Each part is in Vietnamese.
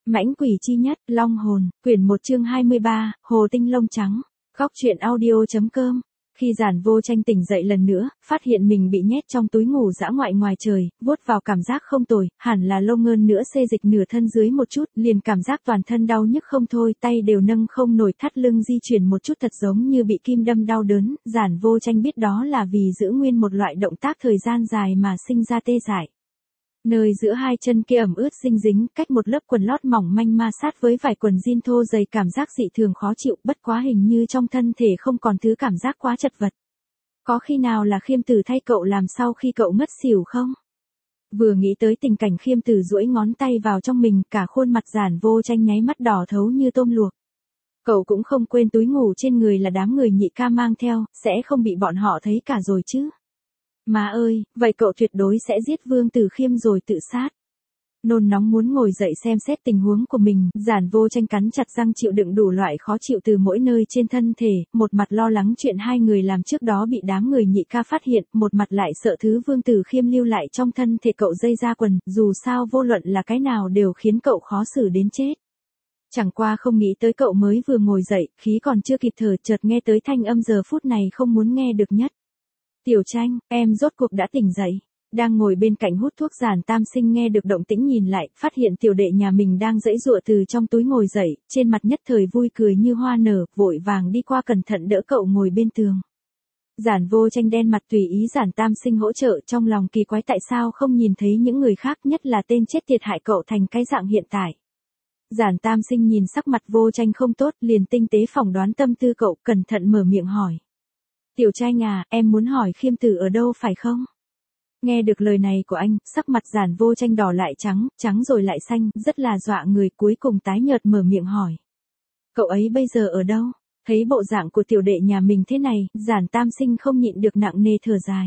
Mãnh quỷ chi nhất, Long hồn, quyển 1 chương 23, Hồ tinh lông trắng. Góc truyện audio.com. Khi Giản Vô Tranh tỉnh dậy lần nữa, phát hiện mình bị nhét trong túi ngủ dã ngoại ngoài trời, vuốt vào cảm giác không tồi, hẳn là lâu ngơn nữa xê dịch nửa thân dưới một chút, liền cảm giác toàn thân đau nhức không thôi, tay đều nâng không nổi, thắt lưng di chuyển một chút thật giống như bị kim đâm đau đớn. Giản Vô Tranh biết đó là vì giữ nguyên một loại động tác thời gian dài mà sinh ra tê dại. Nơi giữa hai chân kia ẩm ướt dinh dính, cách một lớp quần lót mỏng manh ma sát với vải quần jean thô dày, cảm giác dị thường khó chịu, bất quá hình như trong thân thể không còn thứ cảm giác quá chật vật. Có khi nào là Khiêm Tử thay cậu làm sau khi cậu ngất xỉu không? Vừa nghĩ tới tình cảnh Khiêm Tử duỗi ngón tay vào trong mình, cả khuôn mặt Giản Vô Tranh nháy mắt đỏ thấu như tôm luộc. Cậu cũng không quên túi ngủ trên người là đám người Nhị ca mang theo, sẽ không bị bọn họ thấy cả rồi chứ? Má ơi, vậy cậu tuyệt đối sẽ giết Vương Tử Khiêm rồi tự sát. Nôn nóng muốn ngồi dậy xem xét tình huống của mình, Giản Vô Tranh cắn chặt răng chịu đựng đủ loại khó chịu từ mỗi nơi trên thân thể, một mặt lo lắng chuyện hai người làm trước đó bị đám người Nhị ca phát hiện, một mặt lại sợ thứ Vương Tử Khiêm lưu lại trong thân thể cậu dây ra quần, dù sao vô luận là cái nào đều khiến cậu khó xử đến chết. Chẳng qua không nghĩ tới cậu mới vừa ngồi dậy, khí còn chưa kịp thở, chợt nghe tới thanh âm giờ phút này không muốn nghe được nhất. Tiểu Tranh, em rốt cuộc đã tỉnh dậy. Đang ngồi bên cạnh hút thuốc, Giản Tam Sinh nghe được động tĩnh nhìn lại, phát hiện tiểu đệ nhà mình đang giãy giụa từ trong túi ngồi dậy, trên mặt nhất thời vui cười như hoa nở, vội vàng đi qua cẩn thận đỡ cậu ngồi bên tường. Giản Vô Tranh đen mặt tùy ý Giản Tam Sinh hỗ trợ, trong lòng kỳ quái tại sao không nhìn thấy những người khác, nhất là tên chết tiệt hại cậu thành cái dạng hiện tại. Giản Tam Sinh nhìn sắc mặt Vô Tranh không tốt, liền tinh tế phỏng đoán tâm tư cậu, cẩn thận mở miệng hỏi. Tiểu Tranh à, em muốn hỏi Khiêm Tử ở đâu phải không? Nghe được lời này của anh, sắc mặt Giản Vô Tranh đỏ lại trắng, trắng rồi lại xanh, rất là dọa người, cuối cùng tái nhợt mở miệng hỏi. Cậu ấy bây giờ ở đâu? Thấy bộ dạng của tiểu đệ nhà mình thế này, Giản Tam Sinh không nhịn được nặng nề thở dài.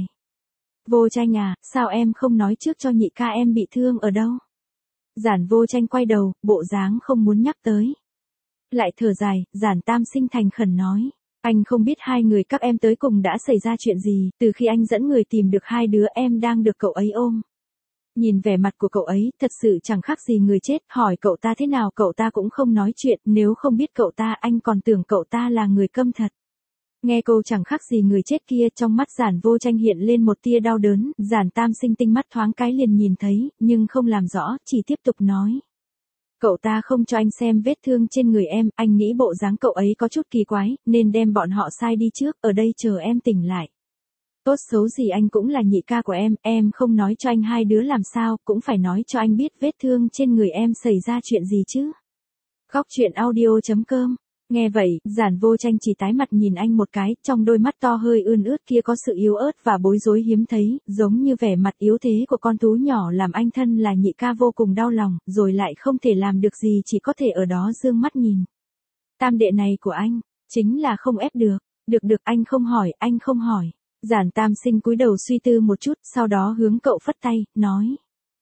Vô Tranh à, sao em không nói trước cho Nhị ca em bị thương ở đâu? Giản Vô Tranh quay đầu, bộ dáng không muốn nhắc tới. Lại thở dài, Giản Tam Sinh thành khẩn nói. Anh không biết hai người các em tới cùng đã xảy ra chuyện gì, từ khi anh dẫn người tìm được hai đứa em đang được cậu ấy ôm. Nhìn vẻ mặt của cậu ấy, thật sự chẳng khác gì người chết, hỏi cậu ta thế nào cậu ta cũng không nói chuyện, nếu không biết cậu ta anh còn tưởng cậu ta là người câm thật. Nghe câu chẳng khác gì người chết kia, trong mắt Giản Vô Tranh hiện lên một tia đau đớn, Giản Tam Sinh tinh mắt thoáng cái liền nhìn thấy, nhưng không làm rõ, chỉ tiếp tục nói. Cậu ta không cho anh xem vết thương trên người em, anh nghĩ bộ dáng cậu ấy có chút kỳ quái, nên đem bọn họ sai đi trước, ở đây chờ em tỉnh lại. Tốt xấu gì anh cũng là Nhị ca của em không nói cho anh hai đứa làm sao, cũng phải nói cho anh biết vết thương trên người em xảy ra chuyện gì chứ. Góc truyện audio.com. Nghe vậy, Giản Vô Tranh chỉ tái mặt nhìn anh một cái, trong đôi mắt to hơi ươn ướt kia có sự yếu ớt và bối rối hiếm thấy, giống như vẻ mặt yếu thế của con thú nhỏ làm anh thân là Nhị ca vô cùng đau lòng, rồi lại không thể làm được gì, chỉ có thể ở đó dương mắt nhìn. Tam đệ này của anh, chính là không ép được, được anh không hỏi. Giản Tam Sinh cúi đầu suy tư một chút, sau đó hướng cậu phất tay, nói.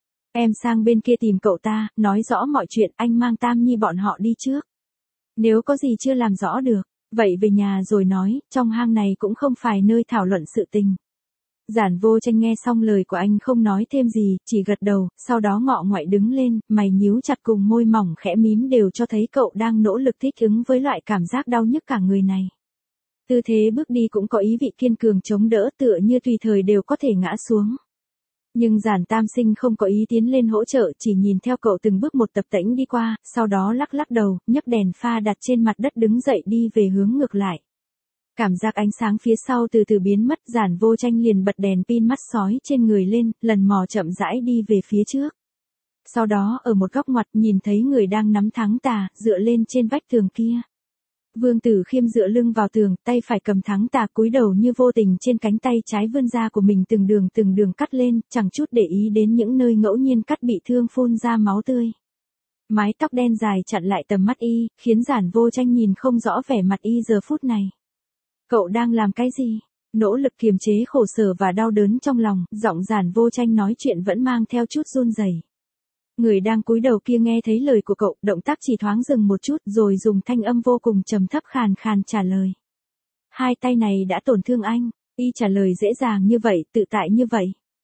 Em sang bên kia tìm cậu ta, nói rõ mọi chuyện, anh mang Tam Nhi bọn họ đi trước. Nếu có gì chưa làm rõ được, vậy về nhà rồi nói, trong hang này cũng không phải nơi thảo luận sự tình. Giản Vô Tranh nghe xong lời của anh không nói thêm gì, chỉ gật đầu, sau đó ngọ ngoại đứng lên, mày nhíu chặt cùng môi mỏng khẽ mím đều cho thấy cậu đang nỗ lực thích ứng với loại cảm giác đau nhức cả người này. Tư thế bước đi cũng có ý vị kiên cường chống đỡ, tựa như tùy thời đều có thể ngã xuống. Nhưng Giản Tam Sinh không có ý tiến lên hỗ trợ, chỉ nhìn theo cậu từng bước một tập tễnh đi qua, sau đó lắc đầu, nhấc đèn pha đặt trên mặt đất đứng dậy đi về hướng ngược lại. Cảm giác ánh sáng phía sau từ từ biến mất, Giản Vô Tranh liền bật đèn pin mắt sói trên người lên, lần mò chậm rãi đi về phía trước. Sau đó ở một góc ngoặt nhìn thấy người đang nắm thắng tà, dựa lên trên vách tường kia. Vương Tử Khiêm dựa lưng vào tường, tay phải cầm thắng tà, cúi đầu như vô tình trên cánh tay trái vươn ra của mình từng đường cắt lên, chẳng chút để ý đến những nơi ngẫu nhiên cắt bị thương phun ra máu tươi. Mái tóc đen dài chặn lại tầm mắt y, khiến Giản Vô Tranh nhìn không rõ vẻ mặt y giờ phút này. Cậu đang làm cái gì? Nỗ lực kiềm chế khổ sở và đau đớn trong lòng, giọng Giản Vô Tranh nói chuyện vẫn mang theo chút run rẩy. Người đang cúi đầu kia nghe thấy lời của cậu, động tác chỉ thoáng dừng một chút rồi dùng thanh âm vô cùng trầm thấp khàn khàn trả lời. Hai tay này đã tổn thương anh, y trả lời dễ dàng như vậy, tự tại như vậy.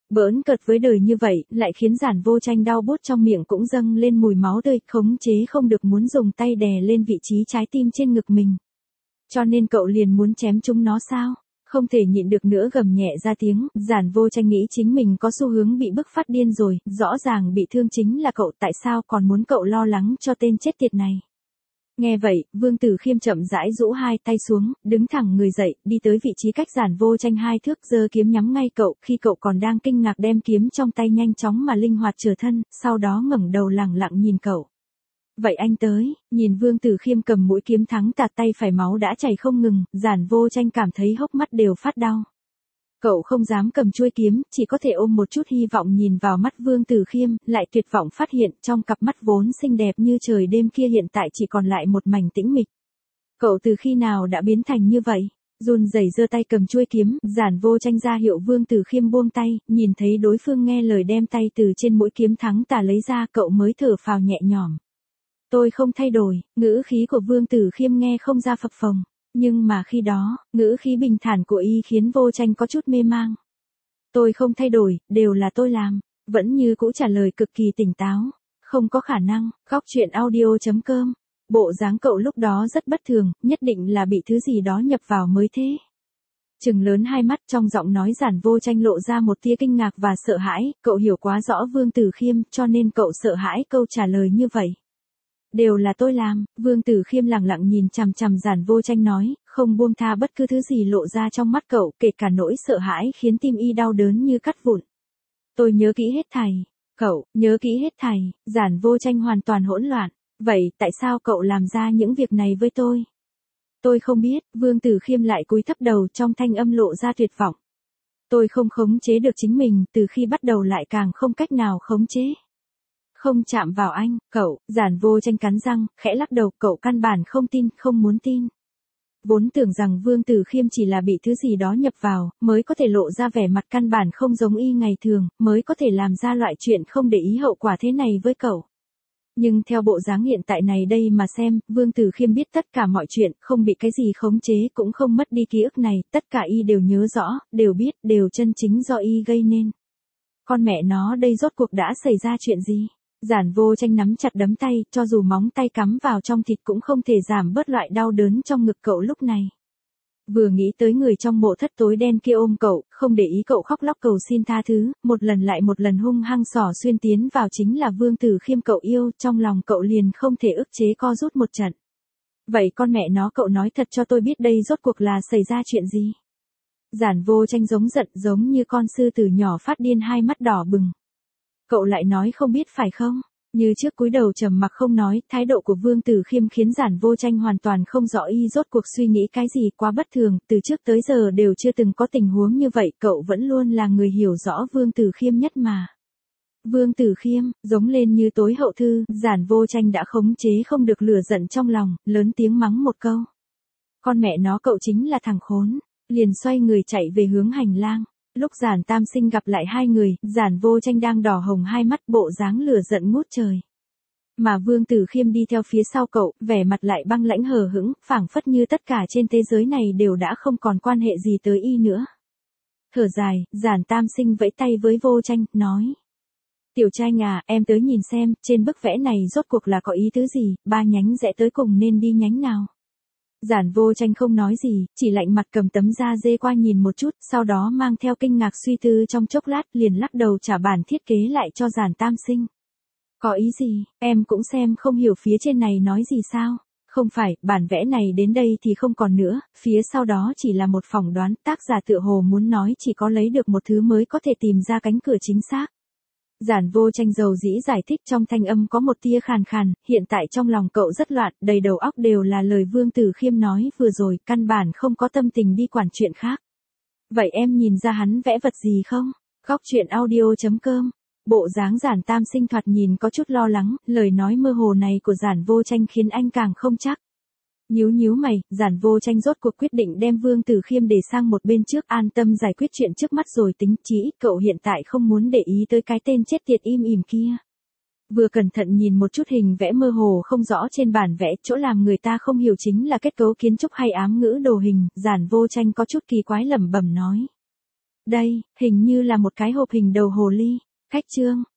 Bỡn cợt với đời như vậy, lại khiến Giản Vô Tranh đau buốt trong miệng cũng dâng lên mùi máu tươi, khống chế không được muốn dùng tay đè lên vị trí trái tim trên ngực mình. Cho nên cậu liền muốn chém chúng nó sao? Không thể nhịn được nữa gầm nhẹ ra tiếng, Giản Vô Tranh nghĩ chính mình có xu hướng bị bức phát điên rồi, rõ ràng bị thương chính là cậu, tại sao còn muốn cậu lo lắng cho tên chết tiệt này. Nghe vậy, Vương Tử Khiêm chậm rãi rũ hai tay xuống, đứng thẳng người dậy, đi tới vị trí cách Giản Vô Tranh 2 thước, giơ kiếm nhắm ngay cậu, khi cậu còn đang kinh ngạc đem kiếm trong tay nhanh chóng mà linh hoạt trở thân, sau đó ngẩng đầu lẳng lặng nhìn cậu. Vậy anh tới, nhìn Vương Tử Khiêm cầm mũi kiếm thắng tạt tay phải máu đã chảy không ngừng, Giản Vô Tranh cảm thấy hốc mắt đều phát đau. Cậu không dám cầm chuôi kiếm, chỉ có thể ôm một chút hy vọng nhìn vào mắt Vương Tử Khiêm, lại tuyệt vọng phát hiện trong cặp mắt vốn xinh đẹp như trời đêm kia hiện tại chỉ còn lại một mảnh tĩnh mịch. Cậu từ khi nào đã biến thành như vậy? Run rẩy giơ tay cầm chuôi kiếm, Giản Vô Tranh ra hiệu Vương Tử Khiêm buông tay, nhìn thấy đối phương nghe lời đem tay từ trên mũi kiếm thắng tà lấy ra, cậu mới thở phào nhẹ nhõm. Tôi không thay đổi, ngữ khí của Vương Tử Khiêm nghe không ra phập phồng. Nhưng mà khi đó, ngữ khí bình thản của y khiến Vô Tranh có chút mê mang. Tôi không thay đổi, đều là tôi làm. Vẫn như cũ trả lời cực kỳ tỉnh táo. Không có khả năng, Góc Truyện Audio.com. Bộ dáng cậu lúc đó rất bất thường, nhất định là bị thứ gì đó nhập vào mới thế. Trừng lớn hai mắt, trong giọng nói Giản Vô Tranh lộ ra một tia kinh ngạc và sợ hãi, cậu hiểu quá rõ Vương Tử Khiêm, cho nên cậu sợ hãi câu trả lời như vậy. Đều là tôi làm, Vương Tử Khiêm lặng lặng nhìn chằm chằm Giản Vô Tranh nói, không buông tha bất cứ thứ gì lộ ra trong mắt cậu, kể cả nỗi sợ hãi khiến tim y đau đớn như cắt vụn. Tôi nhớ kỹ hết thảy. Cậu, nhớ kỹ hết thảy, Giản Vô Tranh hoàn toàn hỗn loạn. Vậy, tại sao cậu làm ra những việc này với tôi? Tôi không biết, Vương Tử Khiêm lại cúi thấp đầu trong thanh âm lộ ra tuyệt vọng. Tôi không khống chế được chính mình, từ khi bắt đầu lại càng không cách nào khống chế. Không chạm vào anh, cậu, Giản Vô Tranh cắn răng, khẽ lắc đầu, cậu căn bản không tin, không muốn tin. Vốn tưởng rằng Vương Tử Khiêm chỉ là bị thứ gì đó nhập vào, mới có thể lộ ra vẻ mặt căn bản không giống y ngày thường, mới có thể làm ra loại chuyện không để ý hậu quả thế này với cậu. Nhưng theo bộ dáng hiện tại này đây mà xem, Vương Tử Khiêm biết tất cả mọi chuyện, không bị cái gì khống chế, cũng không mất đi ký ức này, tất cả y đều nhớ rõ, đều biết, đều chân chính do y gây nên. Con mẹ nó đây rốt cuộc đã xảy ra chuyện gì? Giản Vô Tranh nắm chặt đấm tay, cho dù móng tay cắm vào trong thịt cũng không thể giảm bớt loại đau đớn trong ngực cậu lúc này. Vừa nghĩ tới người trong mộ thất tối đen kia ôm cậu, không để ý cậu khóc lóc cầu xin tha thứ, một lần lại một lần hung hăng xỏ xuyên tiến vào chính là Vương Tử Khiêm cậu yêu, trong lòng cậu liền không thể ức chế co rút một trận. Vậy con mẹ nó cậu nói thật cho tôi biết đây rốt cuộc là xảy ra chuyện gì? Giản Vô Tranh giống giận giống như con sư tử nhỏ phát điên hai mắt đỏ bừng. Cậu lại nói không biết phải không? Như trước cúi đầu trầm mặc không nói, thái độ của Vương Tử Khiêm khiến Giản Vô Tranh hoàn toàn không rõ y rốt cuộc suy nghĩ cái gì quá bất thường, từ trước tới giờ đều chưa từng có tình huống như vậy, cậu vẫn luôn là người hiểu rõ Vương Tử Khiêm nhất mà. Vương Tử Khiêm, giống lên như tối hậu thư, Giản Vô Tranh đã khống chế không được lửa giận trong lòng, lớn tiếng mắng một câu. Con mẹ nó cậu chính là thằng khốn, liền xoay người chạy về hướng hành lang. Lúc Giản Tam Sinh gặp lại hai người, Giản Vô Tranh đang đỏ hồng hai mắt bộ dáng lửa giận ngút trời. Mà Vương Tử Khiêm đi theo phía sau cậu, vẻ mặt lại băng lãnh hờ hững, phảng phất như tất cả trên thế giới này đều đã không còn quan hệ gì tới y nữa. Thở dài, Giản Tam Sinh vẫy tay với Vô Tranh, nói. Tiểu Tranh à, em tới nhìn xem, trên bức vẽ này rốt cuộc là có ý tứ gì, 3 nhánh rẽ tới cùng nên đi nhánh nào. Giản Vô Tranh không nói gì, chỉ lạnh mặt cầm tấm da dê qua nhìn một chút, sau đó mang theo kinh ngạc suy tư trong chốc lát liền lắc đầu trả bản thiết kế lại cho Giản Tam Sinh. Có ý gì, em cũng xem không hiểu phía trên này nói gì sao? Không phải, bản vẽ này đến đây thì không còn nữa, phía sau đó chỉ là một phỏng đoán, tác giả tựa hồ muốn nói chỉ có lấy được một thứ mới có thể tìm ra cánh cửa chính xác. Giản Vô Tranh dầu dĩ giải thích trong thanh âm có một tia khàn khàn, hiện tại trong lòng cậu rất loạn, đầy đầu óc đều là lời Vương Tử Khiêm nói vừa rồi, căn bản không có tâm tình đi quản chuyện khác. Vậy em nhìn ra hắn vẽ vật gì không? Góc Truyện Audio.com. Bộ dáng Giản Tam Sinh thoạt nhìn có chút lo lắng, lời nói mơ hồ này của Giản Vô Tranh khiến anh càng không chắc. Nhíu nhíu mày, Giản Vô Tranh rốt cuộc quyết định đem Vương Tử Khiêm để sang một bên trước, an tâm giải quyết chuyện trước mắt rồi tính, chí ít cậu hiện tại không muốn để ý tới cái tên chết tiệt im ỉm kia. Vừa cẩn thận nhìn một chút hình vẽ mơ hồ không rõ trên bản vẽ, chỗ làm người ta không hiểu chính là kết cấu kiến trúc hay ám ngữ đồ hình, Giản Vô Tranh có chút kỳ quái lẩm bẩm nói. Đây, hình như là một cái hộp hình đầu hồ ly. Khách trương,